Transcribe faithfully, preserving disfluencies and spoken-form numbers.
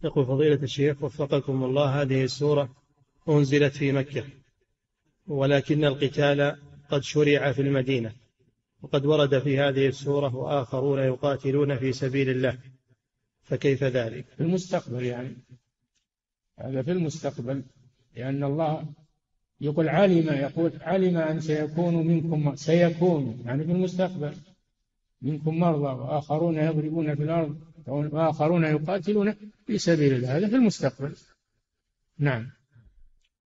يقول فضيلة الشيخ وفقكم الله، هذه السورة أنزلت في مكة، ولكن القتال قد شرع في المدينة، وقد ورد في هذه السورة وآخرون يقاتلون في سبيل الله، فكيف ذلك؟ في المستقبل يعني، هذا في المستقبل، لأن الله يقول علم، يقول علم أن سيكون منكم، سيكون يعني في المستقبل منكم مرضى وآخرون يضربون في الأرض وآخرون يقاتلون في سبيل الله، هذا في المستقبل. نعم.